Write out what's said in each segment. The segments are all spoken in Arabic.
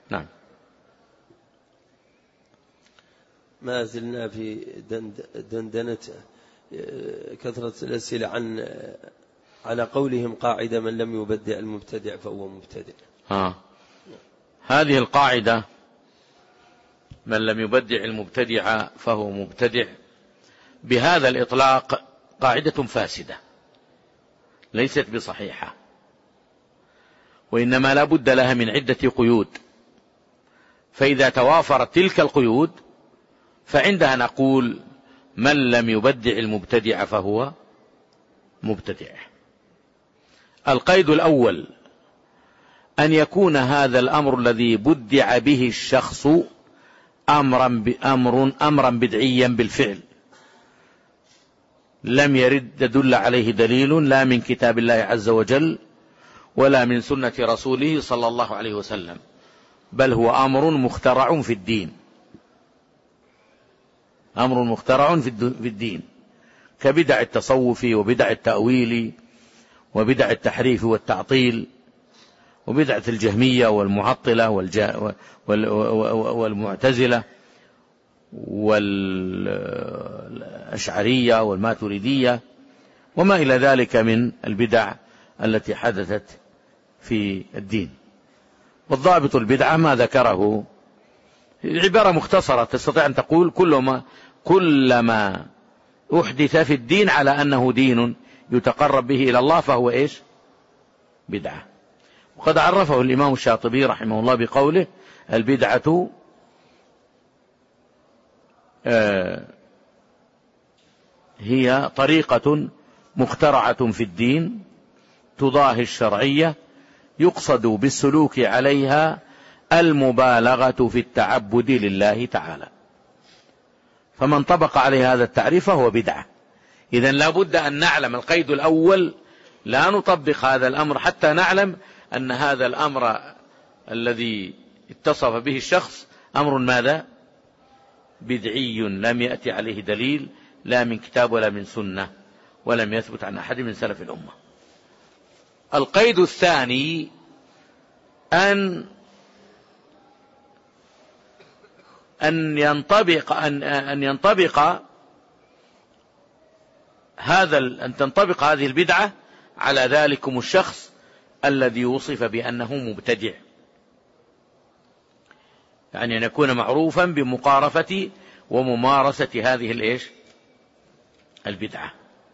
نعم. ما زلنا في دندنة كثرة الأسئلة على قولهم قاعدة: من لم يبدع المبتدع فهو مبتدع. هذه القاعدة من لم يبدع المبتدع فهو مبتدع بهذا الإطلاق قاعدة فاسدة ليست بصحيحة، وإنما لا بد لها من عدة قيود، فإذا توافرت تلك القيود فعندها نقول من لم يبدع المبتدع فهو مبتدع. القيد الأول: أن يكون هذا الأمر الذي بدع به الشخص أمرا بدعيا بالفعل، لم يرد يدل عليه دليل لا من كتاب الله عز وجل ولا من سنة رسوله صلى الله عليه وسلم، بل هو أمر مخترع في الدين، أمر مخترع في الدين، كبدع التصوف وبدع التأويل وبدع التحريف والتعطيل وبدعة الجهمية والمعطلة والمعتزلة والأشعرية والماتريدية وما إلى ذلك من البدع التي حدثت في الدين. والضابط البدعة ما ذكره عبارة مختصرة، تستطيع أن تقول كلما أحدث في الدين على أنه دين يتقرب به إلى الله فهو إيش؟ بدعة. وقد عرفه الإمام الشاطبي رحمه الله بقوله: البدعة هي طريقة مخترعة في الدين تضاهي الشرعية يقصد بالسلوك عليها المبالغة في التعبد لله تعالى. فمن طبق عليه هذا التعريف فهو بدعة. إذن لا بد أن نعلم القيد الأول: لا نطبق هذا الأمر حتى نعلم أن هذا الأمر الذي اتصف به الشخص أمر ماذا؟ بدعي لم يأتي عليه دليل لا من كتاب ولا من سنة ولم يثبت عن أحد من سلف الأمة. القيد الثاني: أن تنطبق هذه البدعة على ذلكم الشخص الذي وصف بأنه مبتدع، يعني أن يكون معروفا بمقارفة وممارسة هذه البدعة.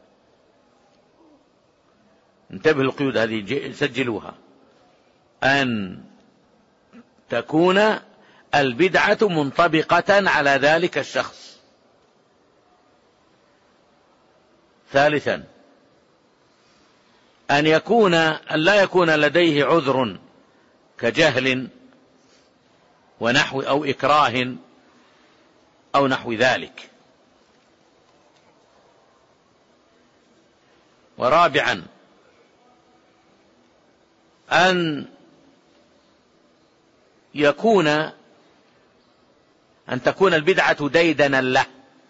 انتبهوا القيود هذه سجلوها: أن تكون البدعة منطبقة على ذلك الشخص. ثالثا: أن لا يكون لديه عذر كجهل ونحو أو إكراه أو نحو ذلك. ورابعا: أن تكون البدعة ديدنا له.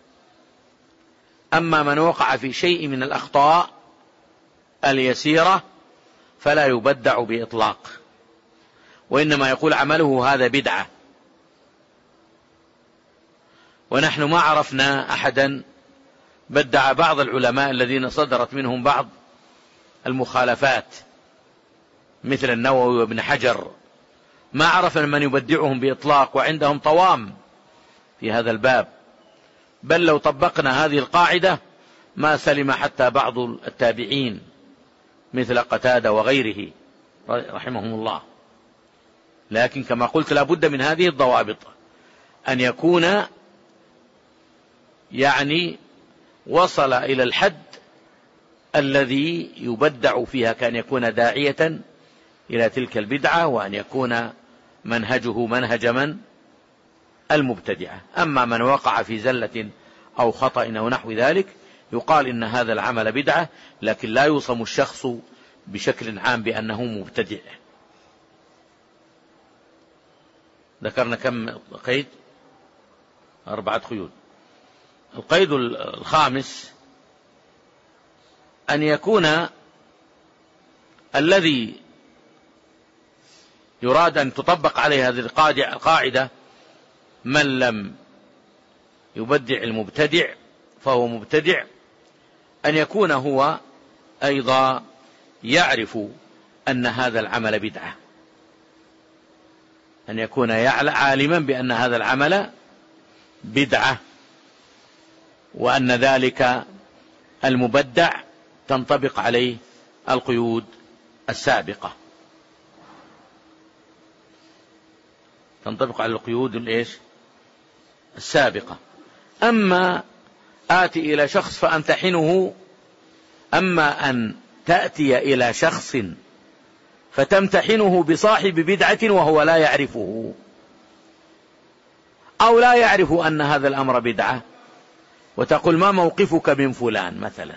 أما من وقع في شيء من الأخطاء اليسيرة فلا يبدع بإطلاق، وإنما يقول عمله هذا بدعة. ونحن ما عرفنا أحدا بدع بعض العلماء الذين صدرت منهم بعض المخالفات مثل النووي وابن حجر، ما عرفنا من يبدعهم بإطلاق، وعندهم طوام في هذا الباب. بل لو طبقنا هذه القاعدة ما سلم حتى بعض التابعين مثل قتادة وغيره رحمهم الله. لكن كما قلت لا بد من هذه الضوابط: أن يكون وصل إلى الحد الذي يبدع فيها، كان يكون داعية إلى تلك البدعة، وأن يكون منهجه منهج من؟ المبتدعة. أما من وقع في زلة أو خطأ أو نحو ذلك يقال إن هذا العمل بدعة، لكن لا يوصم الشخص بشكل عام بأنه مبتدع. ذكرنا كم قيد؟ 4 قيود. القيد الخامس: أن يكون الذي يراد أن تطبق عليه هذه القاعدة: من لم يبدع المبتدع فهو مبتدع، أن يكون هو أيضا يعرف أن هذا العمل بدعة، أن يكون عالما بأن هذا العمل بدعة، وأن ذلك المبدع تنطبق عليه القيود السابقة، تنطبق على القيود السابقة. أما آتي إلى شخص فأمتحنه، أما أن تأتي إلى شخص فتمتحنه بصاحب بدعة وهو لا يعرفه، أو لا يعرف أن هذا الأمر بدعة، وتقول: ما موقفك من فلان مثلا؟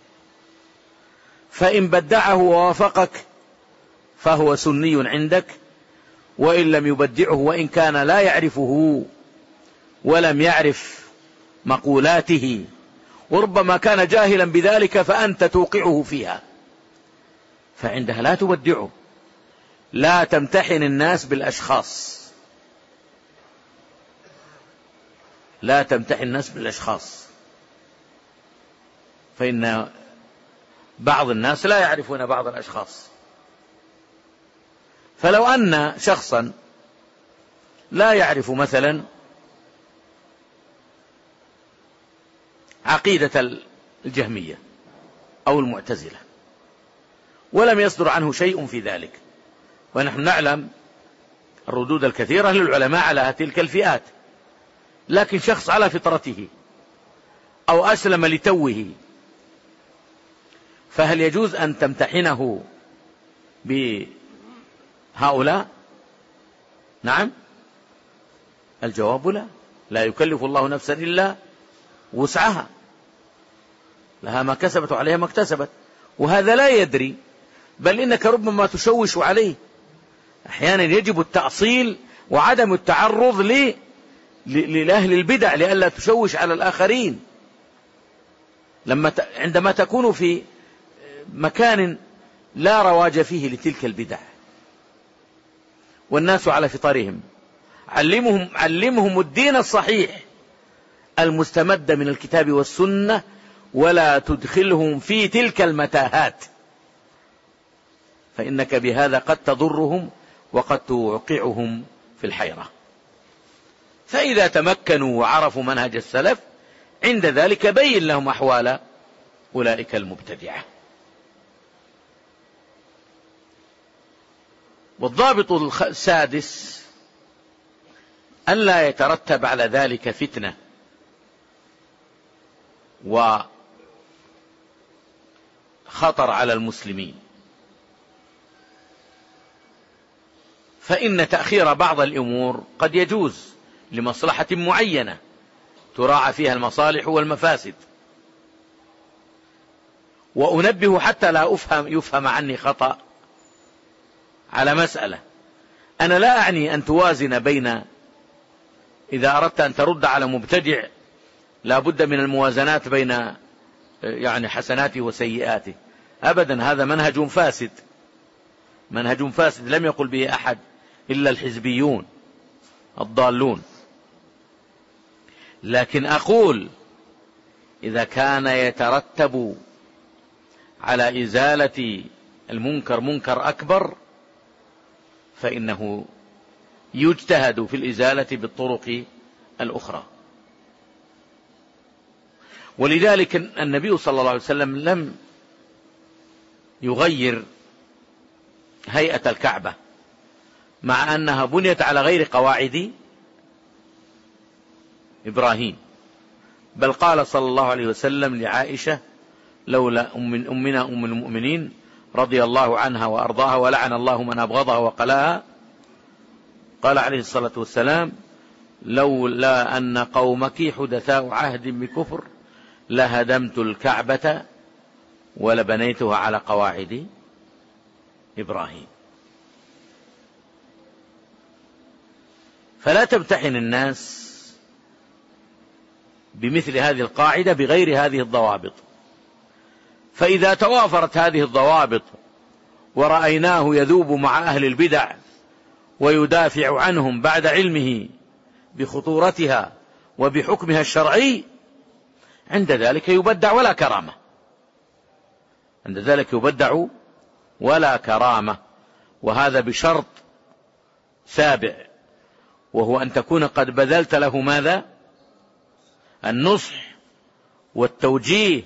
فإن بدعه ووافقك فهو سني عندك، وإن لم يبدعه وإن كان لا يعرفه ولم يعرف مقولاته وربما كان جاهلا بذلك فأنت توقعه فيها، فعندها لا تبدعه. لا تمتحن الناس بالأشخاص، لا تمتحن الناس بالأشخاص، فإن بعض الناس لا يعرفون بعض الأشخاص. فلو أن شخصا لا يعرف مثلا عقيدة الجهمية أو المعتزلة ولم يصدر عنه شيء في ذلك، ونحن نعلم الردود الكثيرة للعلماء على تلك الفئات، لكن شخص على فطرته أو أسلم لتوه، فهل يجوز أن تمتحنه بهؤلاء؟ نعم، الجواب لا. لا يكلف الله نفسا إلا وسعها، لها ما كسبت وعليها ما اكتسبت، وهذا لا يدري، بل إنك ربما تشوش عليه. أحيانا يجب التأصيل وعدم التعرض لأهل البدع لئلا تشوش على الآخرين. عندما تكون في مكان لا رواج فيه لتلك البدع والناس على فطرهم، علمهم الدين الصحيح المستمد من الكتاب والسنة، ولا تدخلهم في تلك المتاهات، فإنك بهذا قد تضرهم وقد توقعهم في الحيرة. فإذا تمكنوا وعرفوا منهج السلف عند ذلك بين لهم أحوال أولئك المبتدعة. والضابط السادس أن لا يترتب على ذلك فتنة وخطر على المسلمين، فإن تأخير بعض الأمور قد يجوز لمصلحة معينة تراعى فيها المصالح والمفاسد. وأنبه حتى لا يفهم عني خطأ على مسألة: أنا لا أعني أن توازن بين، إذا أردت أن ترد على مبتدع لا بد من الموازنات بين حسناته وسيئاته، أبدا، هذا منهج فاسد، منهج فاسد لم يقل به أحد إلا الحزبيون الضالون. لكن أقول إذا كان يترتب على إزالة المنكر منكر أكبر فإنه يجتهد في الإزالة بالطرق الأخرى. ولذلك النبي صلى الله عليه وسلم لم يغير هيئة الكعبة مع أنها بنيت على غير قواعد إبراهيم، بل قال صلى الله عليه وسلم لعائشة: لولا أمنا أم المؤمنين رضي الله عنها وأرضاها ولعن الله من أبغضها وقلاها، قال عليه الصلاة والسلام: لولا أن قومك حدثاء عهد بكفر لهدمت الكعبة ولبنيتها على قواعد إبراهيم. فلا تمتحن الناس بمثل هذه القاعدة بغير هذه الضوابط، فإذا توافرت هذه الضوابط ورأيناه يذوب مع أهل البدع ويدافع عنهم بعد علمه بخطورتها وبحكمها الشرعي، عند ذلك يبدع ولا كرامة، عند ذلك يبدع ولا كرامة. وهذا بشرط سابع، وهو أن تكون قد بذلت له ماذا؟ النصح والتوجيه،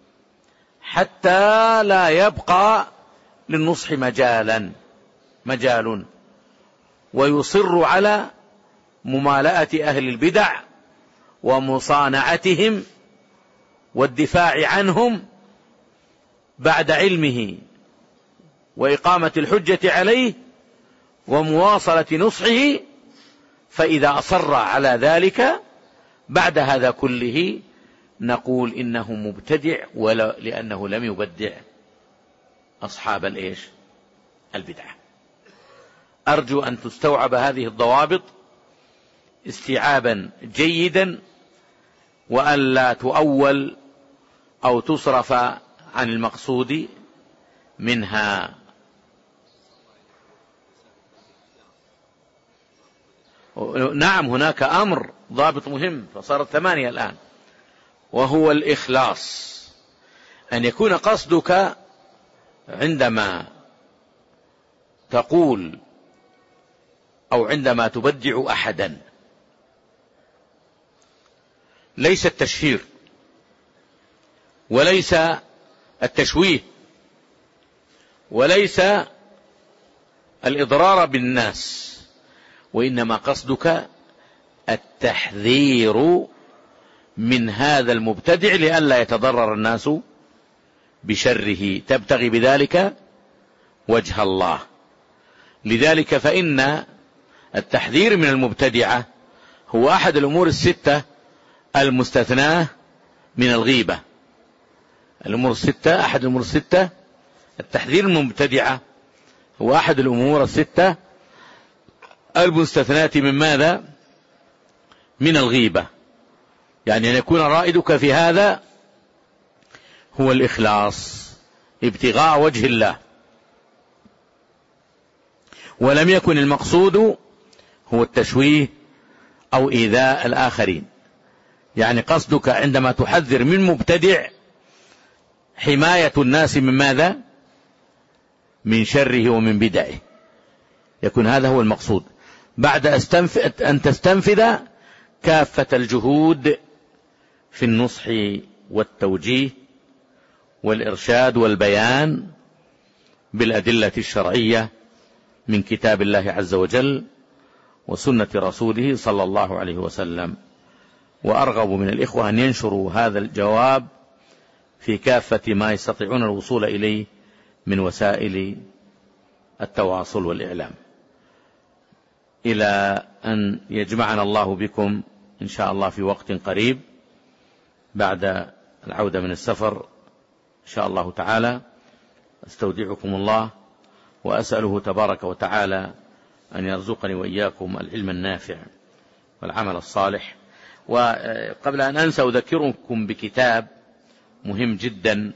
حتى لا يبقى للنصح مجال، ويصر على ممالأة أهل البدع ومصانعتهم والدفاع عنهم بعد علمه وإقامة الحجة عليه ومواصلة نصحه. فإذا أصر على ذلك بعد هذا كله نقول إنه مبتدع، لأنه لم يبدع أصحاب البدعة. أرجو أن تستوعب هذه الضوابط استيعابا جيدا، وأن لا تؤول أو تصرف عن المقصود منها. نعم، هناك أمر ضابط مهم، فصارت 8 الآن، وهو الإخلاص. أن يكون قصدك عندما تقول أو عندما تبدع أحدا ليس التشهير وليس التشويه وليس الإضرار بالناس، وإنما قصدك التحذير من هذا المبتدع لئلا يتضرر الناس بشره، تبتغي بذلك وجه الله. لذلك فإن التحذير من المبتدعة هو أحد الأمور الستة المستثناة من الغيبة. أحد الأمور الستة، التحذير من المبتدعة هو أحد الأمور الستة المستثناة من ماذا؟ من الغيبة. يعني أن يكون رائدك في هذا هو الإخلاص، ابتغاء وجه الله، ولم يكن المقصود هو التشويه أو إيذاء الآخرين. يعني قصدك عندما تحذر من مبتدع حماية الناس من ماذا؟ من شره ومن بدعه، يكون هذا هو المقصود، بعد أن تستنفذ كافة الجهود في النصح والتوجيه والإرشاد والبيان بالأدلة الشرعية من كتاب الله عز وجل وسنة رسوله صلى الله عليه وسلم. وأرغب من الإخوة أن ينشروا هذا الجواب في كافة ما يستطيعون الوصول إليه من وسائل التواصل والإعلام، إلى أن يجمعنا الله بكم إن شاء الله في وقت قريب بعد العودة من السفر إن شاء الله تعالى. استودعكم الله وأسأله تبارك وتعالى أن يرزقني وإياكم العلم النافع والعمل الصالح. وقبل أن أنسى أذكركم بكتاب مهم جدا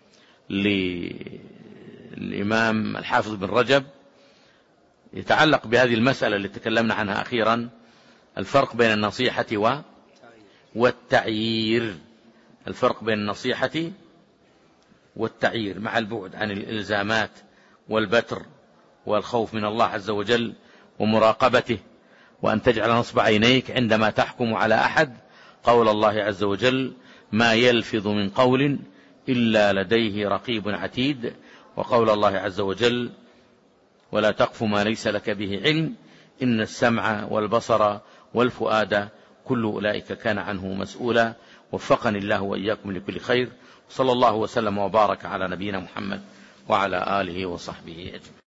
للإمام الحافظ بن رجب يتعلق بهذه المسألة التي تكلمنا عنها أخيرا، الفرق بين النصيحة والتعيير. الفرق بين النصيحة والتعيير مع البعد عن الإلزامات والبتر والخوف من الله عز وجل ومراقبته، وأن تجعل نصب عينيك عندما تحكم على أحد قول الله عز وجل: ما يلفظ من قول إلا لديه رقيب عتيد، وقول الله عز وجل: ولا تقف ما ليس لك به علم إن السمع والبصر والفؤاد كل أولئك كان عنه مسؤولا. وفقني الله وإياكم لكل خير، صلى الله وسلم وبارك على نبينا محمد وعلى آله وصحبه أجمعين.